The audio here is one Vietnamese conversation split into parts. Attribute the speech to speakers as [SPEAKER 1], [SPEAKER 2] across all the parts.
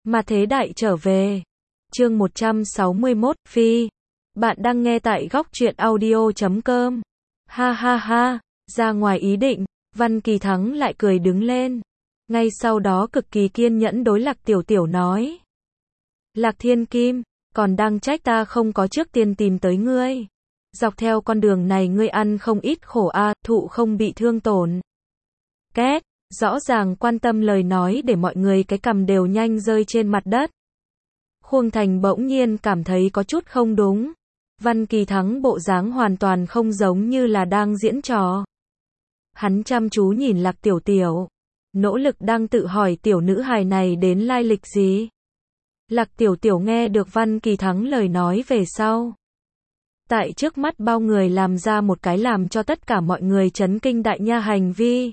[SPEAKER 1] Mà thế đại trở về. Chương 161, Phi. Bạn đang nghe tại góc truyện audio.com. Ha ha ha, ra ngoài ý định, Văn Kỳ Thắng lại cười đứng lên. Ngay sau đó cực kỳ kiên nhẫn đối Lạc Tiểu Tiểu nói. Lạc Thiên Kim, còn đang trách ta không có trước tiên tìm tới ngươi. Dọc theo con đường này ngươi ăn không ít khổ a, thụ không bị thương tổn. Két, rõ ràng quan tâm lời nói để mọi người cái cằm đều nhanh rơi trên mặt đất. Khuông Thành bỗng nhiên cảm thấy có chút không đúng. Văn Kỳ Thắng bộ dáng hoàn toàn không giống như là đang diễn trò. Hắn chăm chú nhìn Lạc Tiểu Tiểu, nỗ lực đang tự hỏi tiểu nữ hài này đến lai lịch gì. Lạc Tiểu Tiểu nghe được Văn Kỳ Thắng lời nói về sau. Tại trước mắt bao người làm ra một cái làm cho tất cả mọi người chấn kinh đại nha hành vi.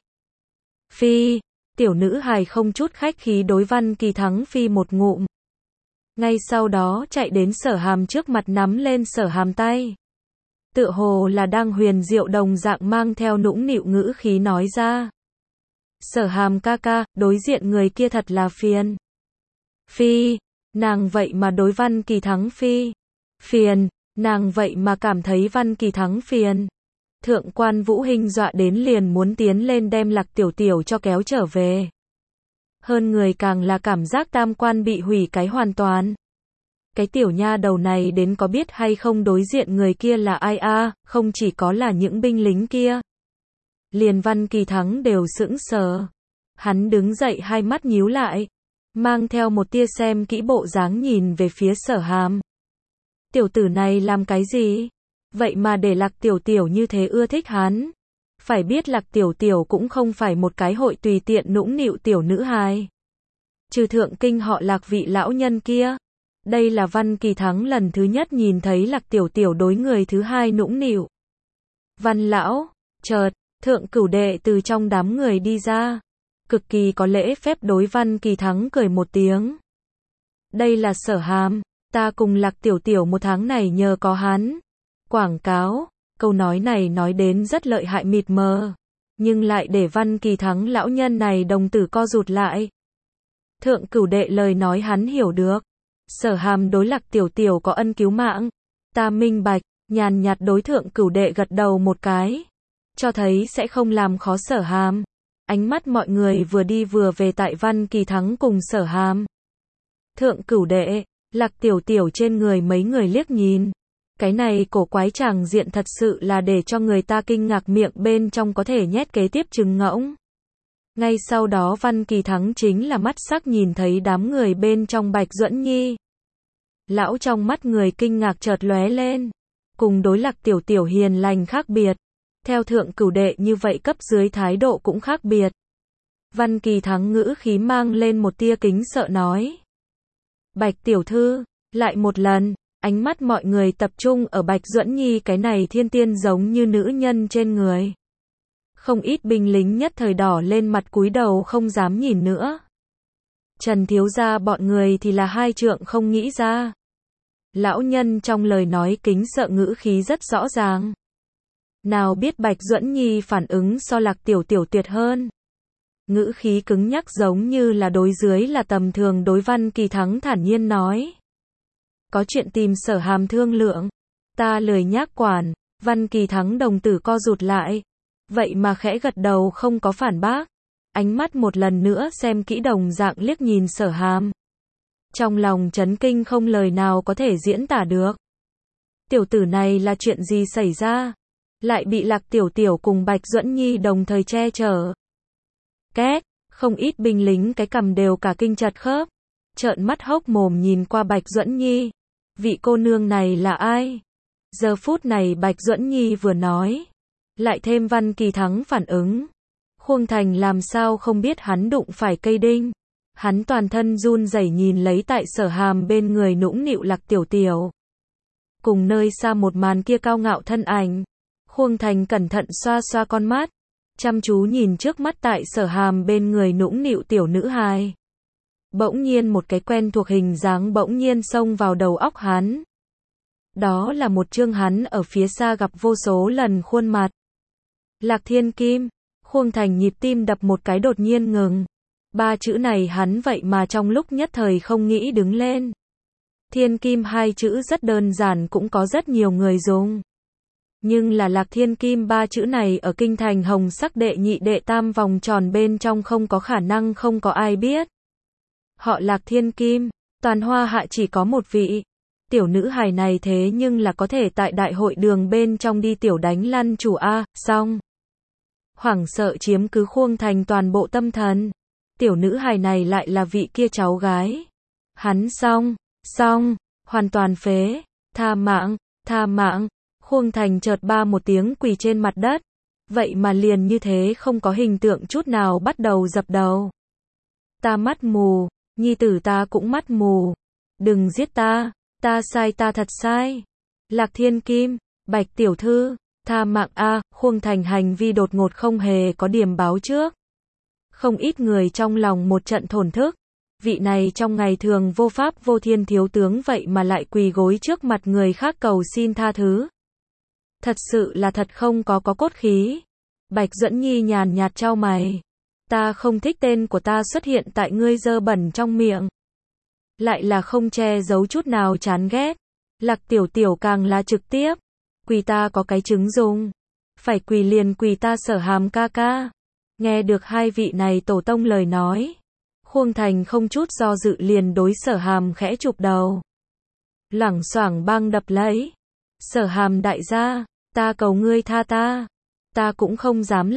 [SPEAKER 1] Phi, tiểu nữ hài không chút khách khí đối Văn Kỳ Thắng phi một ngụm. Ngay sau đó chạy đến Sở Hàm trước mặt nắm lên Sở Hàm tay. Tựa hồ là đang huyền diệu đồng dạng mang theo nũng nịu ngữ khí nói ra. Sở Hàm ca ca, đối diện người kia thật là phiền. Phi, nàng vậy mà đối Văn Kỳ Thắng phi. Phiền, nàng vậy mà cảm thấy Văn Kỳ Thắng phiền. Thượng quan Vũ Hinh dọa đến liền muốn tiến lên đem Lạc Tiểu Tiểu cho kéo trở về. Hơn người càng là cảm giác tam quan bị hủy cái hoàn toàn. Cái tiểu nha đầu này đến có biết hay không đối diện người kia là ai a, không chỉ có là những binh lính kia. Liền Văn Kỳ Thắng đều sững sờ. Hắn đứng dậy hai mắt nhíu lại, mang theo một tia xem kỹ bộ dáng nhìn về phía Sở Hàm. Tiểu tử này làm cái gì? Vậy mà để Lạc Tiểu Tiểu như thế ưa thích hắn. Phải biết Lạc Tiểu Tiểu cũng không phải một cái hội tùy tiện nũng nịu tiểu nữ hài. Trừ thượng kinh họ Lạc vị lão nhân kia. Đây là Văn Kỳ Thắng lần thứ nhất nhìn thấy Lạc Tiểu Tiểu đối người thứ hai nũng nịu. Văn lão, chợt, thượng cửu đệ từ trong đám người đi ra. Cực kỳ có lễ phép đối Văn Kỳ Thắng cười một tiếng. Đây là Sở Hàm, ta cùng Lạc Tiểu Tiểu một tháng này nhờ có hắn. Quảng cáo, câu nói này nói đến rất lợi hại mịt mờ, nhưng lại để Văn Kỳ Thắng lão nhân này đồng tử co rụt lại. Thượng cửu đệ lời nói hắn hiểu được. Sở Hàm đối Lạc Tiểu Tiểu có ân cứu mạng. Ta minh bạch, nhàn nhạt đối thượng cửu đệ gật đầu một cái. Cho thấy sẽ không làm khó Sở Hàm. Ánh mắt mọi người vừa đi vừa về tại Văn Kỳ Thắng cùng Sở Hàm. Thượng cửu đệ, Lạc Tiểu Tiểu trên người mấy người liếc nhìn. Cái này cổ quái tràng diện thật sự là để cho người ta kinh ngạc, miệng bên trong có thể nhét kế tiếp trứng ngỗng. Ngay sau đó Văn Kỳ Thắng chính là mắt sắc nhìn thấy đám người bên trong Bạch Duẫn Nhi. Lão trong mắt người kinh ngạc chợt lóe lên. Cùng đối Lạc Tiểu Tiểu hiền lành khác biệt. Theo thượng cửu đệ như vậy cấp dưới thái độ cũng khác biệt. Văn Kỳ Thắng ngữ khí mang lên một tia kính sợ nói. Bạch tiểu thư, lại một lần. Ánh mắt mọi người tập trung ở Bạch Duẫn Nhi cái này thiên tiên giống như nữ nhân trên người. Không ít binh lính nhất thời đỏ lên mặt cúi đầu không dám nhìn nữa. Trần thiếu gia bọn người thì là hai trượng không nghĩ ra. Lão nhân trong lời nói kính sợ ngữ khí rất rõ ràng. Nào biết Bạch Duẫn Nhi phản ứng so Lạc Tiểu Tiểu tuyệt hơn. Ngữ khí cứng nhắc giống như là đối dưới là tầm thường đối Văn Kỳ Thắng thản nhiên nói. Có chuyện tìm Sở Hàm thương lượng. Ta lười nhác quản. Văn Kỳ Thắng đồng tử co rụt lại. Vậy mà khẽ gật đầu không có phản bác. Ánh mắt một lần nữa xem kỹ đồng dạng liếc nhìn Sở Hàm. Trong lòng chấn kinh không lời nào có thể diễn tả được. Tiểu tử này là chuyện gì xảy ra? Lại bị Lạc Tiểu Tiểu cùng Bạch Duẫn Nhi đồng thời che chở. Két, không ít binh lính cái cằm đều cả kinh chật khớp. Trợn mắt hốc mồm nhìn qua Bạch Duẫn Nhi. Vị cô nương này là ai? Giờ phút này Bạch Duẫn Nhi vừa nói. Lại thêm Văn Kỳ Thắng phản ứng. Khuông Thành làm sao không biết hắn đụng phải cây đinh. Hắn toàn thân run rẩy nhìn lấy tại Sở Hàm bên người nũng nịu Lạc Tiểu Tiểu. Cùng nơi xa một màn kia cao ngạo thân ảnh. Khuông Thành cẩn thận xoa xoa con mắt. Chăm chú nhìn trước mắt tại Sở Hàm bên người nũng nịu tiểu nữ hài. Bỗng nhiên một cái quen thuộc hình dáng bỗng nhiên xông vào đầu óc hắn. Đó là một chương hắn ở phía xa gặp vô số lần khuôn mặt. Lạc Thiên Kim, Khuông Thành nhịp tim đập một cái đột nhiên ngừng. Ba chữ này hắn vậy mà trong lúc nhất thời không nghĩ đứng lên. Thiên kim hai chữ rất đơn giản cũng có rất nhiều người dùng. Nhưng là Lạc Thiên Kim ba chữ này ở kinh thành hồng sắc đệ nhị đệ tam vòng tròn bên trong không có khả năng không có ai biết. Họ Lạc Thiên Kim, toàn Hoa Hạ chỉ có một vị. Tiểu nữ hài này thế nhưng là có thể tại đại hội đường bên trong đi tiểu đánh lăn chủ A, xong. Hoảng sợ chiếm cứ Khuông Thành toàn bộ tâm thần. Tiểu nữ hài này lại là vị kia cháu gái. Hắn xong, hoàn toàn phế, tha mạng. Khuông Thành chợt ba một tiếng quỳ trên mặt đất. Vậy mà liền như thế không có hình tượng chút nào bắt đầu dập đầu. Ta mắt mù, nhi tử ta cũng mắt mù. Đừng giết ta sai, ta thật sai. Lạc Thiên Kim, Bạch tiểu thư, tha mạng a. Khuông Thành hành vi đột ngột không hề có điểm báo trước. Không ít người trong lòng một trận thổn thức. Vị này trong ngày thường vô pháp vô thiên thiếu tướng vậy mà lại quỳ gối trước mặt người khác cầu xin tha thứ. Thật sự là thật không có cốt khí. Bạch Duẫn Nhi nhàn nhạt chau mày. Ta không thích tên của ta xuất hiện tại ngươi dơ bẩn trong miệng. Lại là không che giấu chút nào chán ghét. Lạc tiểu tiểu càng là trực tiếp. Quỳ ta có cái chứng dùng. Phải quỳ liền quỳ ta Sở Hàm ca ca. Nghe được hai vị này tổ tông lời nói. Khuông Thành không chút do dự liền đối Sở Hàm khẽ chụp đầu. Loảng xoảng băng đập lấy. Sở Hàm đại gia, ta cầu ngươi tha ta. Ta cũng không dám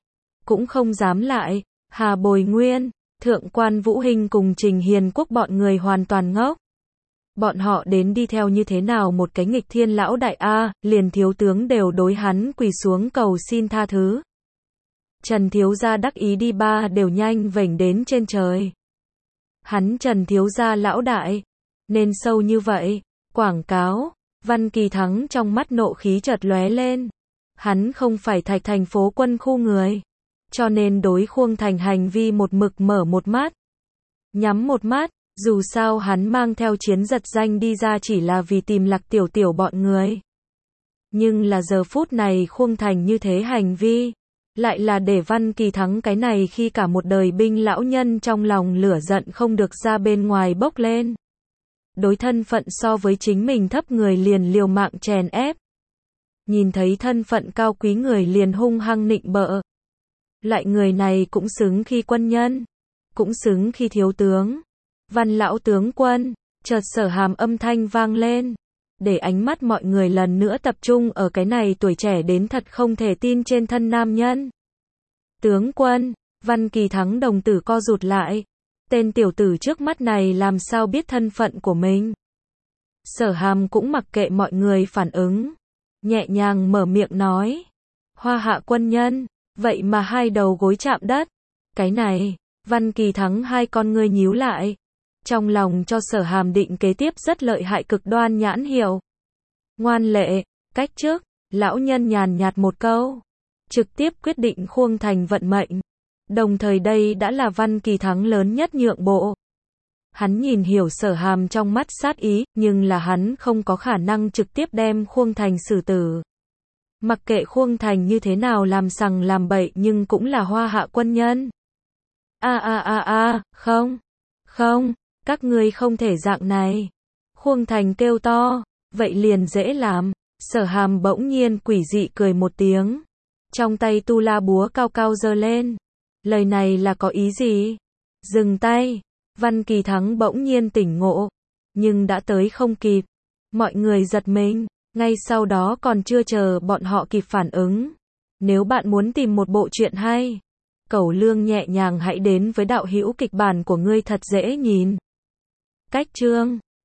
[SPEAKER 1] lại. Hà Bồi Nguyên, Thượng quan Vũ Hinh cùng Trình Hiền Quốc bọn người hoàn toàn ngốc. Bọn họ đến đi theo như thế nào một cái nghịch thiên lão đại A, liền thiếu tướng đều đối hắn quỳ xuống cầu xin tha thứ. Trần thiếu gia đắc ý đi ba đều nhanh vểnh đến trên trời. Hắn Trần thiếu gia lão đại, nên sâu như vậy, quảng cáo. Văn Kỳ Thắng trong mắt nộ khí chợt lóe lên. Hắn không phải Thạch thành phố quân khu người. Cho nên đối Khuông Thành hành vi một mực mở một mắt. Nhắm một mắt, dù sao hắn mang theo chiến giật danh đi ra chỉ là vì tìm Lạc tiểu tiểu bọn người. Nhưng là giờ phút này Khuông Thành như thế hành vi. Lại là để Văn Kỳ Thắng cái này khi cả một đời binh lão nhân trong lòng lửa giận không được ra bên ngoài bốc lên. Đối thân phận so với chính mình thấp người liền liều mạng chèn ép. Nhìn thấy thân phận cao quý người liền hung hăng nịnh bợ. Lại người này cũng xứng khi quân nhân, cũng xứng khi thiếu tướng. Văn lão tướng quân, chợt Sở Hàm âm thanh vang lên. Để ánh mắt mọi người lần nữa tập trung ở cái này tuổi trẻ đến thật không thể tin trên thân nam nhân. Tướng quân, Văn Kỳ Thắng đồng tử co rụt lại. Tên tiểu tử trước mắt này làm sao biết thân phận của mình. Sở Hàm cũng mặc kệ mọi người phản ứng. Nhẹ nhàng mở miệng nói. Hoa Hạ quân nhân, vậy mà hai đầu gối chạm đất. Cái này, Văn Kỳ Thắng hai con ngươi nhíu lại. Trong lòng cho Sở Hàm định kế tiếp rất lợi hại cực đoan nhãn hiệu. Ngoan lệ, cách trước, lão nhân nhàn nhạt một câu. Trực tiếp quyết định Khuông Thành vận mệnh. Đồng thời đây đã là Văn Kỳ Thắng lớn nhất nhượng bộ. Hắn nhìn hiểu Sở Hàm trong mắt sát ý, nhưng là hắn không có khả năng trực tiếp đem Khuông Thành xử tử. Mặc kệ Khuông Thành như thế nào làm sằng làm bậy nhưng cũng là Hoa Hạ quân nhân. Không, các ngươi không thể dạng này. Khuông Thành kêu to, vậy liền dễ làm. Sở Hàm bỗng nhiên quỷ dị cười một tiếng. Trong tay tu la búa cao cao giơ lên. Lời này là có ý gì? Dừng tay. Văn Kỳ Thắng bỗng nhiên tỉnh ngộ. Nhưng đã tới không kịp. Mọi người giật mình. Ngay sau đó còn chưa chờ bọn họ kịp phản ứng. Nếu bạn muốn tìm một bộ truyện hay, Cẩu Lương nhẹ nhàng hãy đến với đạo hữu kịch bản của ngươi thật dễ nhìn. Cách chương